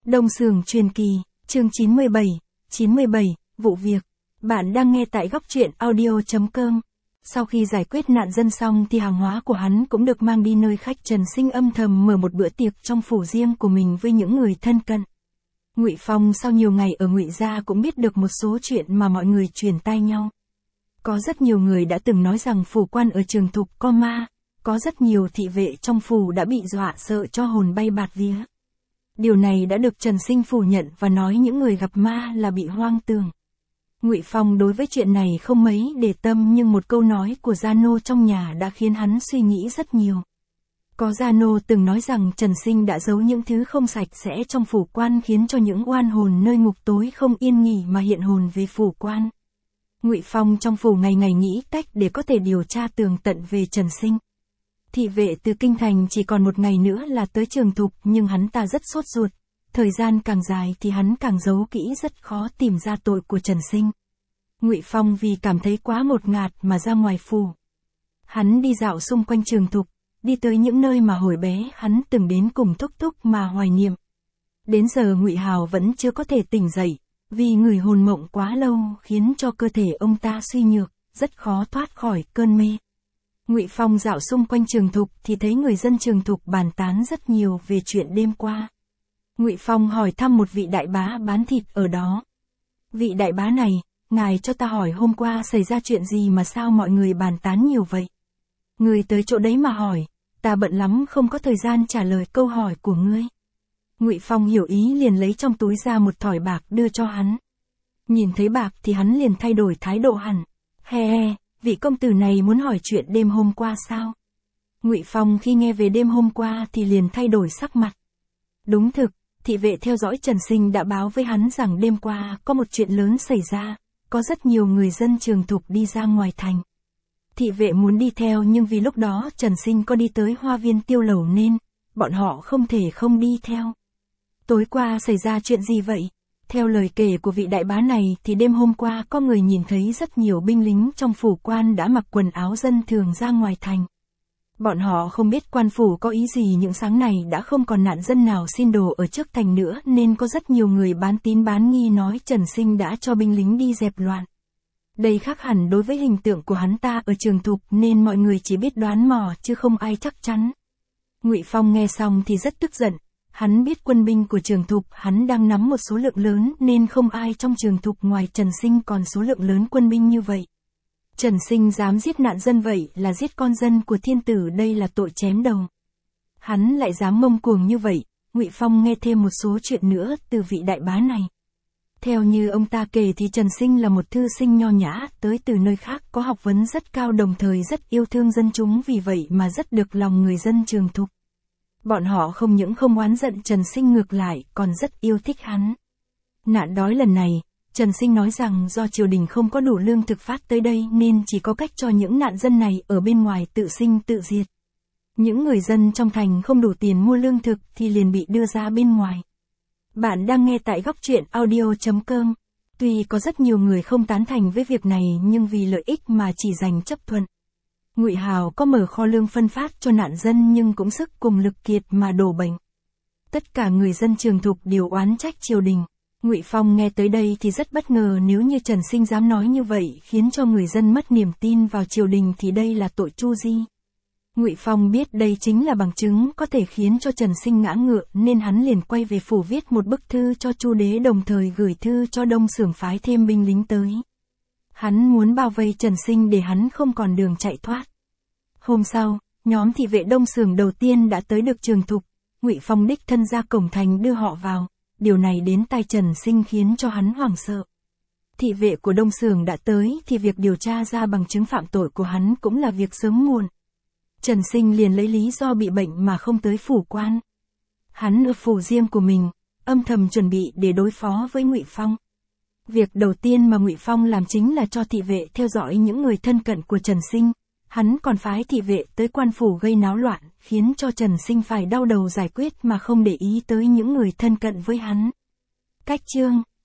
Đông Sường truyền kỳ, chương 97, vụ việc. Bạn đang nghe tại góc truyện audio.com. Sau khi giải quyết nạn dân xong thì hàng hóa của hắn cũng được mang đi nơi khách Trần Sinh âm thầm mở một bữa tiệc trong phủ riêng của mình với những người thân cận. Ngụy Phong sau nhiều ngày ở Ngụy gia cũng biết được một số chuyện mà mọi người truyền tai nhau. Có rất nhiều người đã từng nói rằng phủ quan ở Trường Thục có ma, có rất nhiều thị vệ trong phủ đã bị dọa sợ cho hồn bay bạt vía. Điều này đã được Trần Sinh phủ nhận và nói những người gặp ma là bị hoang tưởng. Ngụy Phong đối với chuyện này không mấy để tâm, nhưng một câu nói của gia nô trong nhà đã khiến hắn suy nghĩ rất nhiều. Có gia nô từng nói rằng Trần Sinh đã giấu những thứ không sạch sẽ trong phủ quan, khiến cho những oan hồn nơi ngục tối không yên nghỉ mà hiện hồn về phủ quan. Ngụy Phong trong phủ ngày ngày nghĩ cách để có thể điều tra tường tận về Trần Sinh. Thị vệ từ kinh thành chỉ còn một ngày nữa là tới Trường Thục, nhưng hắn ta rất sốt ruột. Thời gian càng dài thì hắn càng giấu kỹ, rất khó tìm ra tội của Trần Sinh. Ngụy Phong vì cảm thấy quá ngột ngạt mà ra ngoài phủ. Hắn đi dạo xung quanh Trường Thục, đi tới những nơi mà hồi bé hắn từng đến cùng Thúc Thúc mà hoài niệm. Đến giờ Ngụy Hào vẫn chưa có thể tỉnh dậy, vì người hồn mộng quá lâu khiến cho cơ thể ông ta suy nhược, rất khó thoát khỏi cơn mê. Ngụy Phong dạo xung quanh Trường Thục thì thấy người dân Trường Thục bàn tán rất nhiều về chuyện đêm qua. Ngụy Phong hỏi thăm một vị đại bá bán thịt ở đó. Vị đại bá này, ngài cho ta hỏi hôm qua xảy ra chuyện gì mà sao mọi người bàn tán nhiều vậy? Người tới chỗ đấy mà hỏi, ta bận lắm không có thời gian trả lời câu hỏi của ngươi. Ngụy Phong hiểu ý liền lấy trong túi ra một thỏi bạc đưa cho hắn. Nhìn thấy bạc thì hắn liền thay đổi thái độ hẳn. He, vị công tử này muốn hỏi chuyện đêm hôm qua sao? Ngụy Phong khi nghe về đêm hôm qua thì liền thay đổi sắc mặt. Đúng thực, thị vệ theo dõi Trần Sinh đã báo với hắn rằng đêm qua có một chuyện lớn xảy ra, có rất nhiều người dân Trường Thục đi ra ngoài thành. Thị vệ muốn đi theo nhưng vì lúc đó Trần Sinh có đi tới Hoa Viên Tiêu Lầu nên bọn họ không thể không đi theo. Tối qua xảy ra chuyện gì vậy? Theo lời kể của vị đại bá này thì đêm hôm qua có người nhìn thấy rất nhiều binh lính trong phủ quan đã mặc quần áo dân thường ra ngoài thành. Bọn họ không biết quan phủ có ý gì, những sáng này đã không còn nạn dân nào xin đồ ở trước thành nữa nên có rất nhiều người bán tín bán nghi nói Trần Sinh đã cho binh lính đi dẹp loạn. Đây khác hẳn đối với hình tượng của hắn ta ở Trường Thục nên mọi người chỉ biết đoán mò chứ không ai chắc chắn. Ngụy Phong nghe xong thì rất tức giận. Hắn biết quân binh của Trường Thục hắn đang nắm một số lượng lớn nên không ai trong Trường Thục ngoài Trần Sinh còn số lượng lớn quân binh như vậy. Trần Sinh dám giết nạn dân vậy là giết con dân của thiên tử, đây là tội chém đầu. Hắn lại dám ngông cuồng như vậy. Ngụy Phong nghe thêm một số chuyện nữa từ vị đại bá này. Theo như ông ta kể thì Trần Sinh là một thư sinh nho nhã, tới từ nơi khác, có học vấn rất cao, đồng thời rất yêu thương dân chúng, vì vậy mà rất được lòng người dân Trường Thục. Bọn họ không những không oán giận Trần Sinh, ngược lại còn rất yêu thích hắn. Nạn đói lần này, Trần Sinh nói rằng do triều đình không có đủ lương thực phát tới đây nên chỉ có cách cho những nạn dân này ở bên ngoài tự sinh tự diệt. Những người dân trong thành không đủ tiền mua lương thực thì liền bị đưa ra bên ngoài. Bạn đang nghe tại góc truyện audio.com. Tuy có rất nhiều người không tán thành với việc này nhưng vì lợi ích mà chỉ dành chấp thuận. Ngụy Hào có mở kho lương phân phát cho nạn dân nhưng cũng sức cùng lực kiệt mà đổ bệnh. Tất cả người dân Trường Thục đều oán trách triều đình. Ngụy Phong nghe tới đây thì rất bất ngờ, nếu như Trần Sinh dám nói như vậy khiến cho người dân mất niềm tin vào triều đình thì đây là tội tru di. Ngụy Phong biết đây chính là bằng chứng có thể khiến cho Trần Sinh ngã ngựa nên hắn liền quay về phủ viết một bức thư cho Chu đế, đồng thời gửi thư cho Đông Sường phái thêm binh lính tới. Hắn muốn bao vây Trần Sinh để hắn không còn đường chạy thoát. Hôm sau, nhóm thị vệ Đông Sường đầu tiên đã tới được Trường Thục. Ngụy Phong đích thân ra cổng thành đưa họ vào. Điều này đến tai Trần Sinh khiến cho hắn hoảng sợ. Thị vệ của Đông Sường đã tới thì việc điều tra ra bằng chứng phạm tội của hắn cũng là việc sớm muộn. Trần Sinh liền lấy lý do bị bệnh mà không tới phủ quan. Hắn ở phủ riêng của mình, âm thầm chuẩn bị để đối phó với Ngụy Phong. Việc đầu tiên mà Ngụy Phong làm chính là cho thị vệ theo dõi những người thân cận của Trần Sinh. Hắn còn phái thị vệ tới quan phủ gây náo loạn, khiến cho Trần Sinh phải đau đầu giải quyết mà không để ý tới những người thân cận với hắn. Cách chương